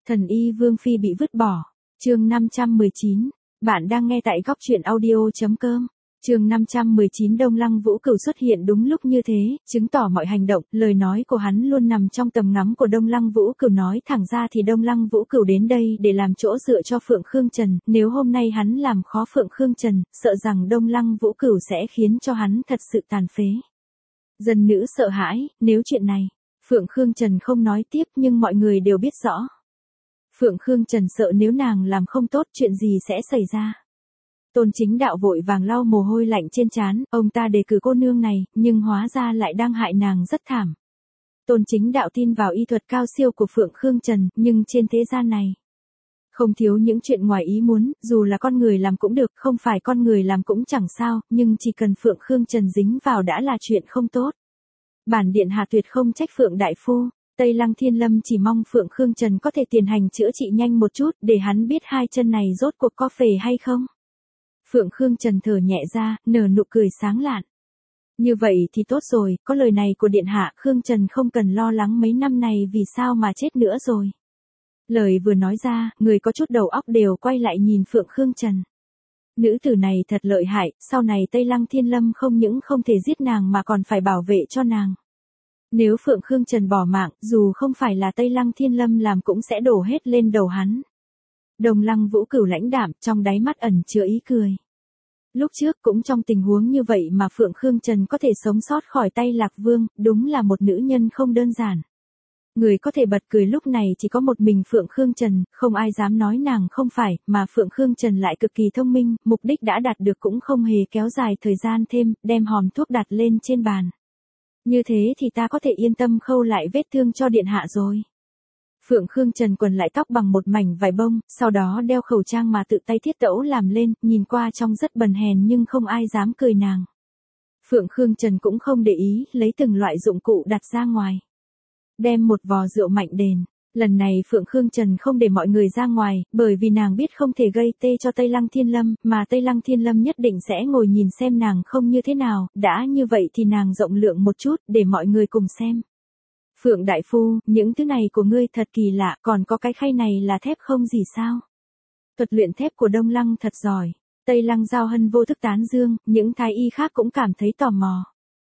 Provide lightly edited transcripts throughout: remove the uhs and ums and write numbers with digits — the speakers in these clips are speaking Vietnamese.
Thần y Vương Phi bị vứt bỏ. Chương 519. Bạn đang nghe tại góc truyện audio.com. Chương 519 Đông Lăng Vũ Cửu xuất hiện đúng lúc như thế, chứng tỏ mọi hành động, lời nói của hắn luôn nằm trong tầm ngắm của Đông Lăng Vũ Cửu. Nói thẳng ra thì Đông Lăng Vũ Cửu đến đây để làm chỗ dựa cho Phượng Khương Trần, nếu hôm nay hắn làm khó Phượng Khương Trần, sợ rằng Đông Lăng Vũ Cửu sẽ khiến cho hắn thật sự tàn phế. Dân nữ sợ hãi, nếu chuyện này, Phượng Khương Trần không nói tiếp nhưng mọi người đều biết rõ. Phượng Khương Trần sợ nếu nàng làm không tốt chuyện gì sẽ xảy ra. Tôn Chính Đạo vội vàng lau mồ hôi lạnh trên trán, ông ta đề cử cô nương này, nhưng hóa ra lại đang hại nàng rất thảm. Tôn Chính Đạo tin vào y thuật cao siêu của Phượng Khương Trần, nhưng trên thế gian này, không thiếu những chuyện ngoài ý muốn, dù là con người làm cũng được, không phải con người làm cũng chẳng sao, nhưng chỉ cần Phượng Khương Trần dính vào đã là chuyện không tốt. Bản điện hạ tuyệt không trách Phượng đại phu. Tây Lăng Thiên Lâm chỉ mong Phượng Khương Trần có thể tiền hành chữa trị nhanh một chút để hắn biết hai chân này rốt cuộc có phề hay không. Phượng Khương Trần thở nhẹ ra, nở nụ cười sáng lạn. Như vậy thì tốt rồi, có lời này của điện hạ, Khương Trần không cần lo lắng mấy năm này vì sao mà chết nữa rồi. Lời vừa nói ra, người có chút đầu óc đều quay lại nhìn Phượng Khương Trần. Nữ tử này thật lợi hại, sau này Tây Lăng Thiên Lâm không những không thể giết nàng mà còn phải bảo vệ cho nàng. Nếu Phượng Khương Trần bỏ mạng, dù không phải là Tây Lăng Thiên Lâm làm cũng sẽ đổ hết lên đầu hắn. Đông Lăng Vũ Cửu lãnh đạm, trong đáy mắt ẩn chứa ý cười. Lúc trước cũng trong tình huống như vậy mà Phượng Khương Trần có thể sống sót khỏi tay Lạc Vương, đúng là một nữ nhân không đơn giản. Người có thể bật cười lúc này chỉ có một mình Phượng Khương Trần, không ai dám nói nàng không phải, mà Phượng Khương Trần lại cực kỳ thông minh, mục đích đã đạt được cũng không hề kéo dài thời gian thêm, đem hòm thuốc đặt lên trên bàn. Như thế thì ta có thể yên tâm khâu lại vết thương cho điện hạ rồi. Phượng Khương Trần quần lại tóc bằng một mảnh vải bông, sau đó đeo khẩu trang mà tự tay thiết tẫu làm lên, nhìn qua trông rất bần hèn nhưng không ai dám cười nàng. Phượng Khương Trần cũng không để ý, lấy từng loại dụng cụ đặt ra ngoài. Đem một vò rượu mạnh đền. Lần này Phượng Khương Trần không để mọi người ra ngoài, bởi vì nàng biết không thể gây tê cho Tây Lăng Thiên Lâm, mà Tây Lăng Thiên Lâm nhất định sẽ ngồi nhìn xem nàng không như thế nào, đã như vậy thì nàng rộng lượng một chút, để mọi người cùng xem. Phượng đại phu, những thứ này của ngươi thật kỳ lạ, còn có cái khay này là thép không gì sao? Thuật luyện thép của Đông Lăng thật giỏi. Tây Lăng Giao Hân vô thức tán dương, những thái y khác cũng cảm thấy tò mò.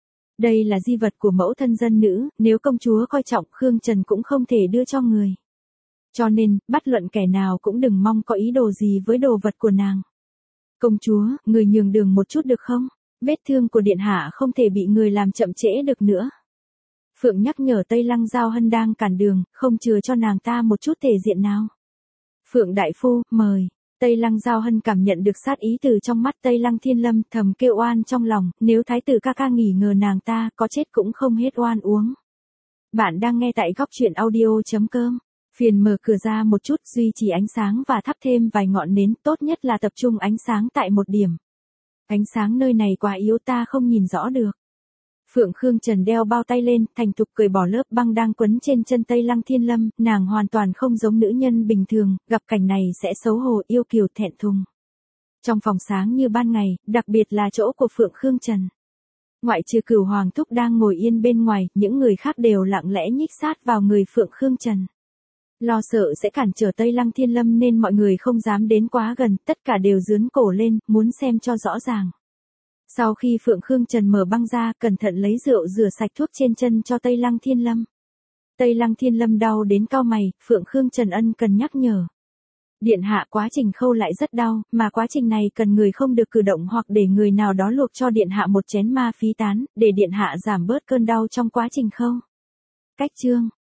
Đây là di vật của mẫu thân dân nữ, nếu công chúa coi trọng Khương Trần cũng không thể đưa cho người. Cho nên, bất luận kẻ nào cũng đừng mong có ý đồ gì với đồ vật của nàng. Công chúa, người nhường đường một chút được không? Vết thương của điện hạ không thể bị người làm chậm trễ được nữa. Phượng nhắc nhở Tây Lăng Giao Hân đang cản đường, không chừa cho nàng ta một chút thể diện nào. Phượng đại phu, mời. Tây Lăng Giao Hân cảm nhận được sát ý từ trong mắt Tây Lăng Thiên Lâm, thầm kêu oan trong lòng, nếu thái tử ca ca nghỉ ngờ nàng ta, có chết cũng không hết oan uống. Bạn đang nghe tại góc truyện audio.com. Phiền mở cửa ra một chút, duy trì ánh sáng và thắp thêm vài ngọn nến, tốt nhất là tập trung ánh sáng tại một điểm. Ánh sáng nơi này quá yếu ta không nhìn rõ được. Phượng Khương Trần đeo bao tay lên, thành thục cởi bỏ lớp băng đang quấn trên chân Tây Lăng Thiên Lâm, nàng hoàn toàn không giống nữ nhân bình thường, gặp cảnh này sẽ xấu hổ yêu kiều thẹn thùng. Trong phòng sáng như ban ngày, đặc biệt là chỗ của Phượng Khương Trần. Ngoại trừ Cửu Hoàng Thúc đang ngồi yên bên ngoài, những người khác đều lặng lẽ nhích sát vào người Phượng Khương Trần. Lo sợ sẽ cản trở Tây Lăng Thiên Lâm nên mọi người không dám đến quá gần, tất cả đều dướn cổ lên, muốn xem cho rõ ràng. Sau khi Phượng Khương Trần mở băng ra, cẩn thận lấy rượu rửa sạch thuốc trên chân cho Tây Lăng Thiên Lâm. Tây Lăng Thiên Lâm đau đến cau mày, Phượng Khương Trần ân cần nhắc nhở. Điện hạ quá trình khâu lại rất đau, mà quá trình này cần người không được cử động hoặc để người nào đó luộc cho điện hạ một chén ma phí tán, để điện hạ giảm bớt cơn đau trong quá trình khâu. Cách chương.